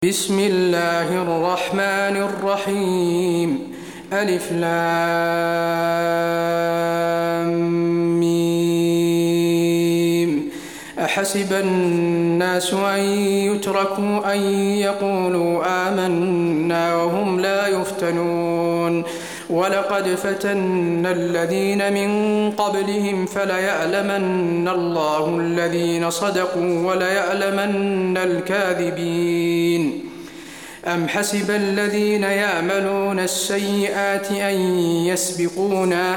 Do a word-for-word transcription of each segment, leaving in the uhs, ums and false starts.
بسم الله الرحمن الرحيم ألف لام ميم أحسب الناس أن يتركوا أن يقولوا آمنا وهم لا يفتنون ولقد فتنا الذين من قبلهم فليعلمن الله الذين صدقوا وليعلمن الكاذبين أم حسب الذين يعملون السيئات أن يسبقونا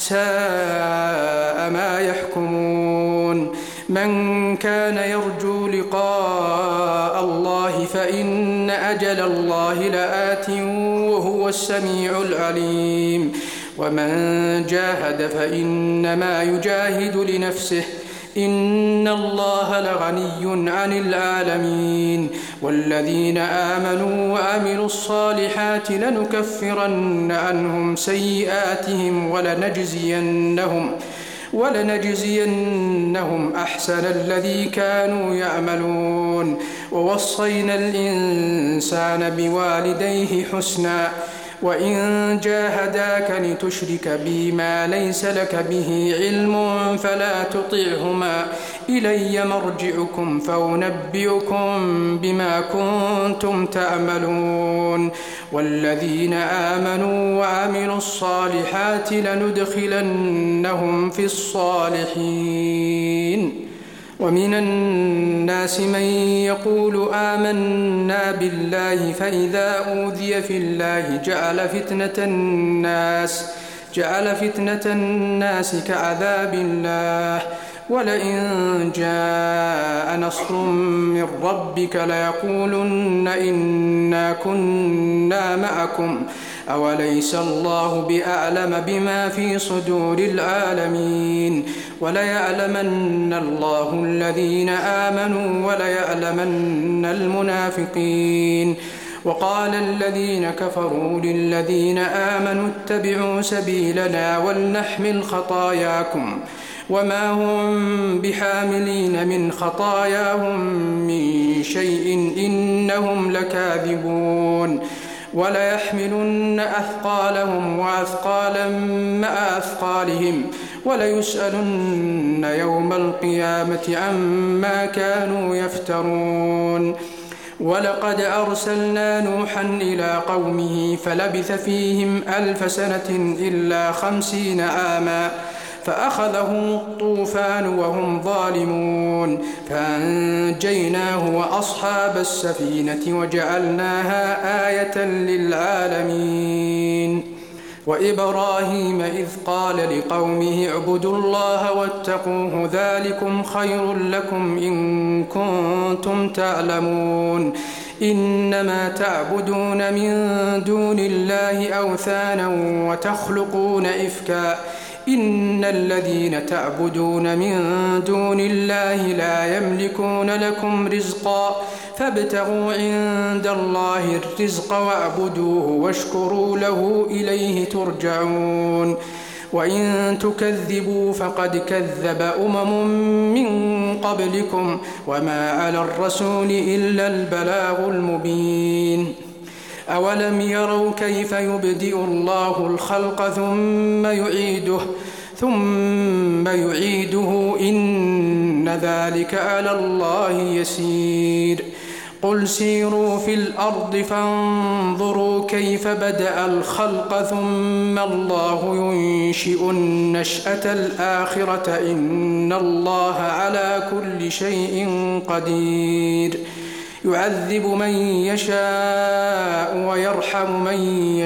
ساء ما يحكمون من كان يرجو لقاء الله فإن أجل الله لآت وهو السميع العليم ومن جاهد فإنما يجاهد لنفسه إن الله لغني عن العالمين والذين آمنوا وعملوا الصالحات لنكفرن عنهم سيئاتهم ولنجزينهم ولنجزينهم أحسن الذي كانوا يعملون ووصينا الإنسان بوالديه حسنا وإن جاهداك لتشرك بي ما ليس لك به علم فلا تطعهما إلي مرجعكم فأنبئكم بما كنتم تعملون والذين آمنوا وعملوا الصالحات لندخلنهم في الصالحين ومن الناس من يقول آمنا بالله فإذا أوذي في الله جعل فتنة الناس جعل فتنة الناس كعذاب الله ولئن جاء نصر من ربك ليقولن إنا كنا معكم أوليس الله بأعلم بما في صدور العالمين وليعلمن الله الذين آمنوا وليعلمن المنافقين وقال الذين كفروا للذين آمنوا اتبعوا سبيلنا ولنحمل خطاياكم وما هم بحاملين من خطاياهم من شيء إنهم لكاذبون وليحملن أثقالهم وأثقالا مع أثقالهم وليسألن يوم القيامة عما كانوا يفترون ولقد أرسلنا نوحا إلى قومه فلبث فيهم ألف سنة إلا خمسين عاما فأخذهم الطوفان وهم ظالمون فأنجيناه وأصحاب السفينة وجعلناها آية للعالمين وإبراهيم إذ قال لقومه اعبدوا الله واتقوه ذلكم خير لكم إن كنتم تعلمون إنما تعبدون من دون الله أوثانا وتخلقون إفكا إن الذين تعبدون من دون الله لا يملكون لكم رزقا فابتغوا عند الله الرزق واعبدوه واشكروا له إليه ترجعون وإن تكذبوا فقد كذب أمم من قبلكم وما على الرسول إلا البلاغ المبين أولم يروا كيف يبدئ الله الخلق ثم يعيده ثم يعيده إن ذلك على الله يسير قل سيروا في الأرض فانظروا كيف بدأ الخلق ثم الله ينشئ النشأة الآخرة إن الله على كل شيء قدير يعذب من يشاء ويرحم من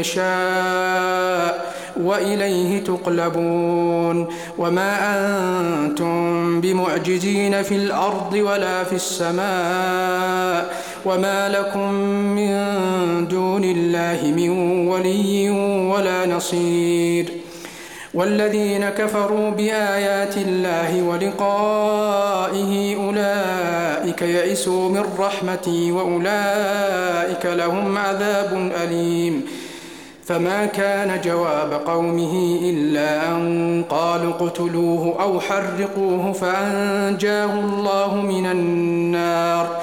يشاء وإليه تقلبون وما أنتم بمعجزين في الأرض ولا في السماء وما لكم من دون الله من ولي ولا نصير والذين كفروا بآيات الله ولقائه أولئك يئسوا من رحمتي وأولئك لهم عذاب أليم فما كان جواب قومه إلا أن قالوا اقتلوه أو حرقوه فأنجاه الله من النار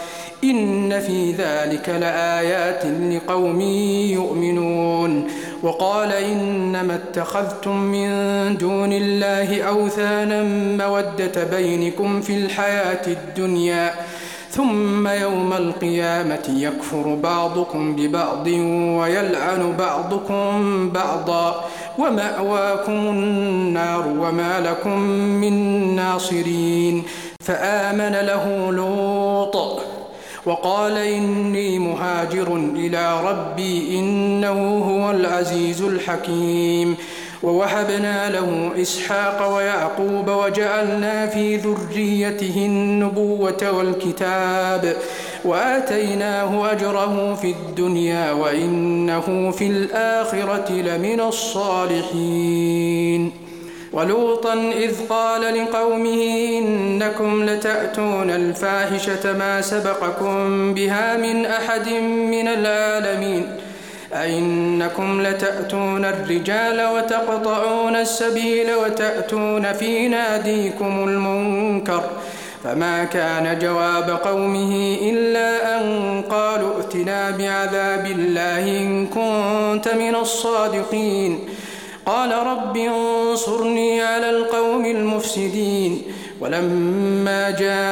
إن في ذلك لآيات لقوم يؤمنون. وقال إنما اتخذتم من دون الله أوثانا مودة بينكم في الحياة الدنيا ثم يوم القيامة يكفر بعضكم ببعض ويلعن بعضكم بعضا ومأواكم النار وما لكم من ناصرين. فآمن له لوط وقال إني مهاجر إلى ربي إنه هو العزيز الحكيم. ووهبنا له إسحاق ويعقوب وجعلنا في ذريته النبوة والكتاب وآتيناه أجره في الدنيا وإنه في الآخرة لمن الصالحين. ولوطا إذ قال لقومه إنكم لتأتون الفاحشة ما سبقكم بها من أحد من العالمين أئنكم لتأتون الرجال وتقطعون السبيل وتأتون في ناديكم المنكر. فما كان جواب قومه إلا أن قالوا ائتنا بعذاب الله إن كنت من الصادقين. قال رب انصرني على القوم المفسدين. ولما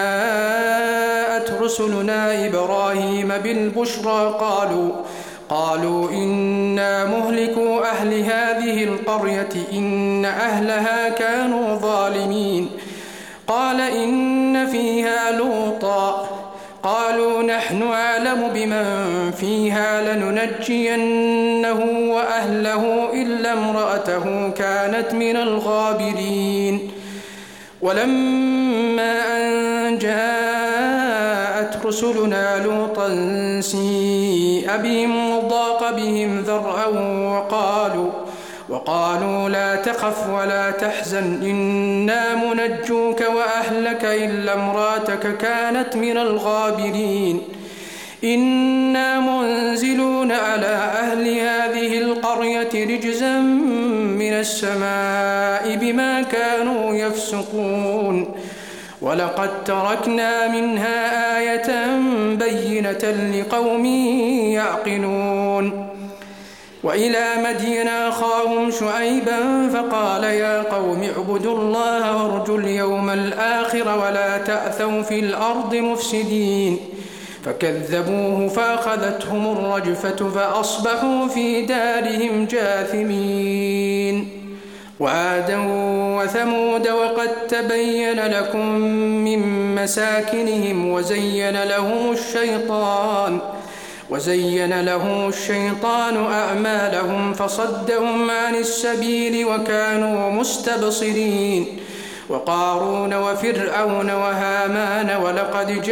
جاءت رسلنا إبراهيم بالبشرى قالوا قالوا إنا مهلكو أهل هذه القرية إن أهلها كانوا ظالمين. قال إن فيها لوطا قالوا نحن أعلم بمن فيها لننجينه وأهله إلا امرأته كانت من الغابرين. ولما أن جاءت رسلنا لوطا سيء بهم وضاق بهم ذرعا وقالوا وقالوا لا تخف ولا تحزن إنا منجوك وأهلك إلا امرأتك كانت من الغابرين. إنا منزلون على أهل هذه القرية رجزا من السماء بما كانوا يفسقون. ولقد تركنا منها آية بينة لقوم يعقلون. وإلى مدين أخاهم شعيبا فقال يا قوم اعبدوا الله وارجوا اليوم الآخر ولا تأثوا في الأرض مفسدين. فكذبوه فأخذتهم الرجفة فأصبحوا في دارهم جاثمين. وعادا وثمود وقد تبين لكم من مساكنهم وزين لهم الشيطان وزين له الشيطان أعمالهم فصدهم عن السبيل وكانوا مستبصرين. وقارون وفرعون وهامان ولقد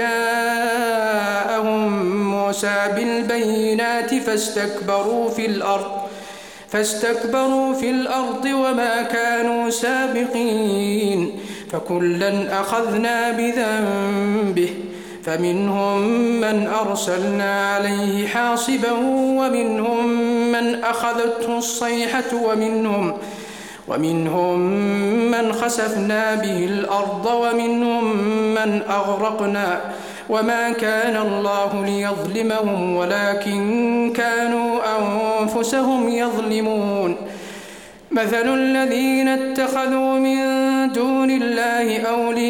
جاءهم موسى بالبينات فاستكبروا في الأرض فاستكبروا في الأرض وما كانوا سابقين. فكلا أخذنا بذنبه فمنهم من أرسلنا عليه حاصبا ومنهم من أخذته الصيحة ومنهم ومنهم من خسفنا به الأرض ومنهم من أغرقنا وما كان الله ليظلمهم ولكن كانوا أنفسهم يظلمون. مثل الذين اتخذوا من دون الله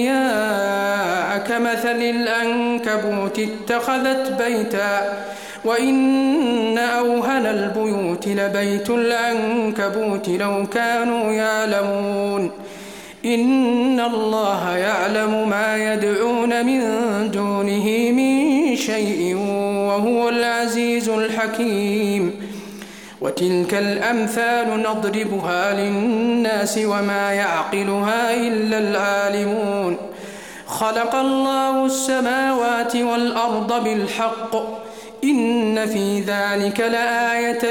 أولياء كمثل العنكبوت اتخذت بيتا وإن أوهن البيوت لبيت العنكبوت لو كانوا يعلمون. إن الله يعلم ما يدعون من دونه من شيء وهو العزيز الحكيم. وتلك الأمثال نضربها للناس وما يعقلها إلا العالمون. خلق الله السماوات والأرض بالحق إن في ذلك لآية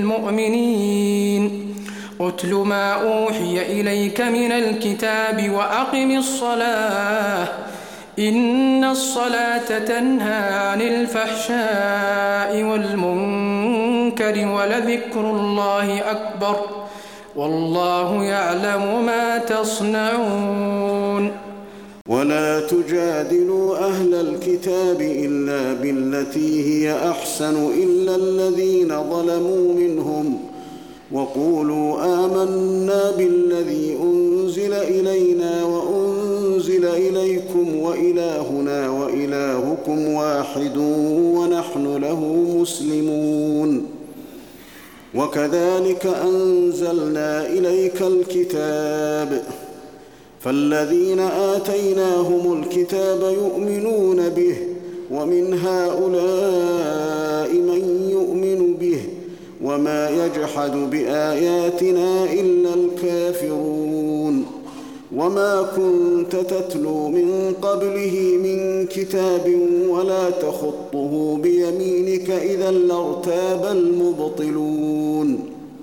للمؤمنين. أتل ما أوحي إليك من الكتاب وأقم الصلاة إن الصلاة تنهى عن الفحشاء والمنكر ولذكر الله أكبر والله يعلم ما تصنعون. ولا تجادلوا أهل الكتاب إلا بالتي هي أحسن إلا الذين ظلموا منهم وقولوا آمنا بالذي أنزل إلينا وأنزل إليكم وإلهنا وإلهكم واحد ونحن له مسلمون. وكذلك أنزلنا إليك الكتاب فالذين آتيناهم الكتاب يؤمنون به ومن هؤلاء من يؤمن به وما يجحد بآياتنا إلا الكافرون. وما كنت تتلو من قبله من كتاب ولا تخطه بيمينك إذا لارتاب المبطلون.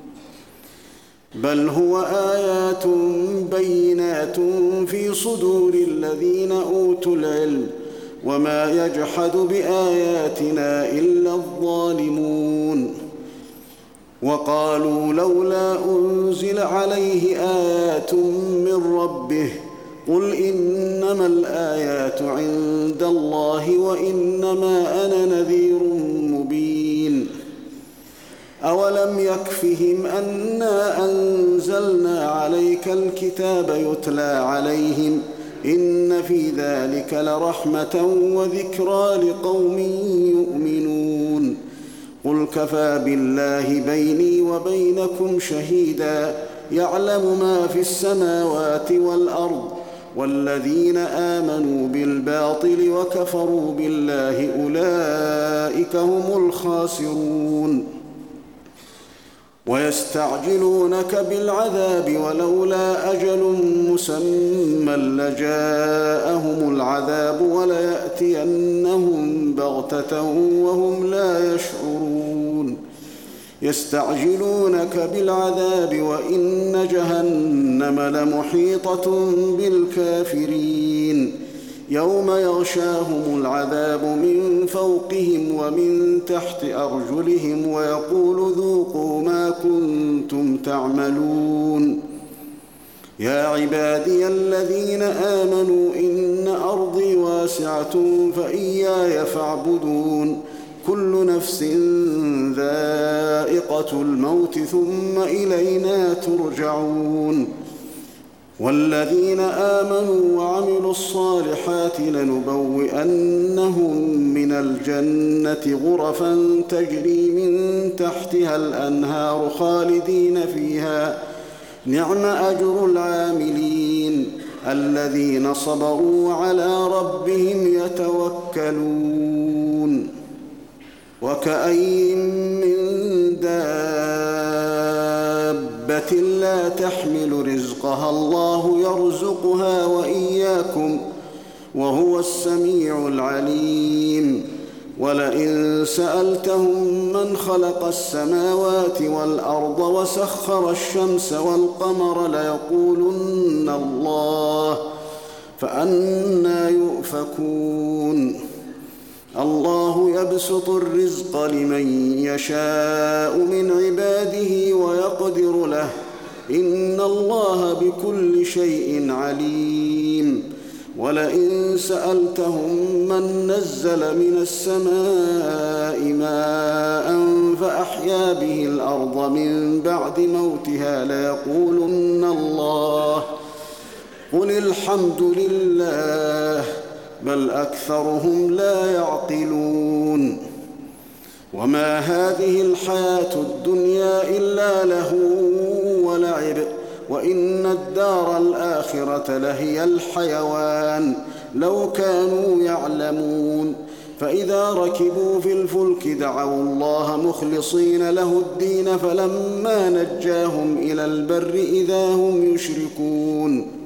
بل هو آيات بينات في صدور الذين أوتوا العلم وما يجحد بآياتنا إلا الظالمون. وقالوا لولا أنزل عليه آيات من ربه قل إنما الآيات عند الله وإنما أنا نذير مبين. أولم يكفهم أنا أنزلنا عليك الكتاب يتلى عليهم إن في ذلك لرحمة وذكرى لقوم يؤمنون. قل كفى بالله بيني وبينكم شهيدا يعلم ما في السماوات والأرض والذين آمنوا بالباطل وكفروا بالله أولئك هم الخاسرون. ويستعجلونك بالعذاب ولولا أجل مسمى لجاءهم العذاب وليأتينهم بغتة وهم لا يشعرون. يستعجلونك بالعذاب وإن جهنم لمحيطة بالكافرين يوم يغشاهم العذاب من فوقهم ومن تحت أرجلهم ويقول ذوقوا ما كنتم تعملون. يا عبادي الذين آمنوا إن أرضي واسعة فإياي فاعبدون. كل نفس ذائقة الموت ثم إلينا ترجعون. والذين آمنوا وعملوا الصالحات لنبوئنهم من الجنة غرفا تجري من تحتها الأنهار خالدين فيها نعم أجر العاملين الذين صبروا على ربهم يتوكلون. وكأين من دابة لا تحمل رزقها الله يرزقها وإياكم وهو السميع العليم. ولئن سألتهم من خلق السماوات والأرض وسخر الشمس والقمر ليقولن الله فأنى يؤفكون. الله يبسط الرزق لمن يشاء من عباده ويقدر له إن الله بكل شيء عليم. ولئن سألتهم من نزل من السماء ماء فأحيا به الأرض من بعد موتها ليقولن الله قل الحمد لله بل أكثرهم لا يعقلون. وما هذه الحياة الدنيا إلا لهو ولعب وإن الدار الآخرة لهي الحيوان لو كانوا يعلمون. فإذا ركبوا في الفلك دعوا الله مخلصين له الدين فلما نجاهم إلى البر إذا هم يشركون.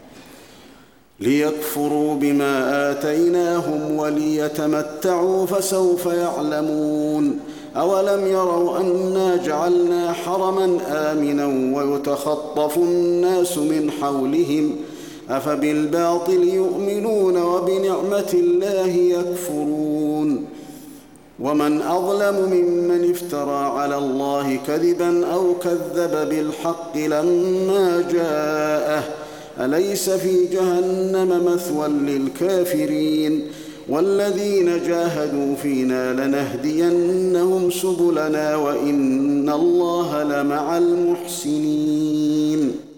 ليكفروا بما آتيناهم وليتمتعوا فسوف يعلمون. أولم يروا أنا جعلنا حرما آمنا ويتخطف الناس من حولهم أفبالباطل يؤمنون وبنعمة الله يكفرون. ومن أظلم ممن افترى على الله كذبا أو كذب بالحق لما جاءه أليس في جهنم مثوى للكافرين والذين جاهدوا فينا لنهدينهم سبلنا وإن الله لمع المحسنين